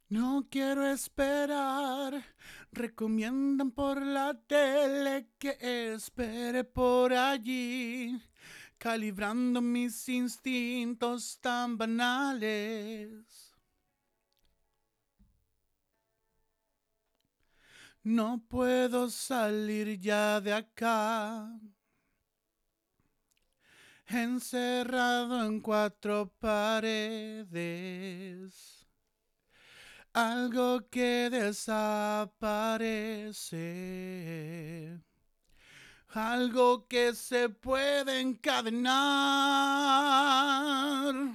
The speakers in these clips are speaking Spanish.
No quiero esperar, recomiendan por la tele que espere por allí, calibrando mis instintos tan banales. No puedo salir ya de acá, encerrado en cuatro paredes. Algo que desaparece, algo que se puede encadenar.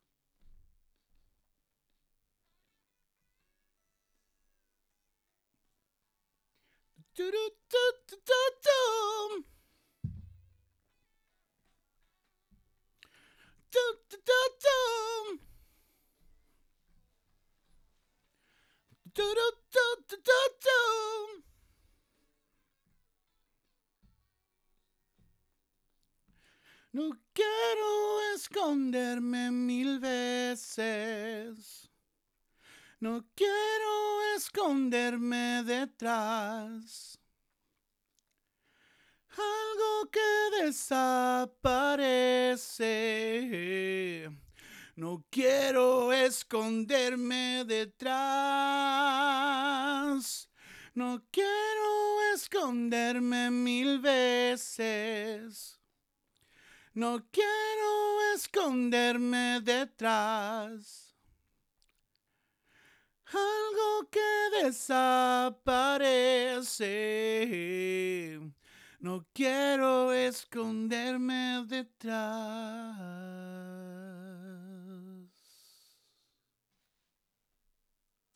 No quiero esconderme mil veces. No quiero esconderme detrás. Algo que desaparece. No quiero esconderme detrás. No quiero esconderme mil veces. No quiero esconderme detrás. Algo que desaparece. No quiero esconderme detrás.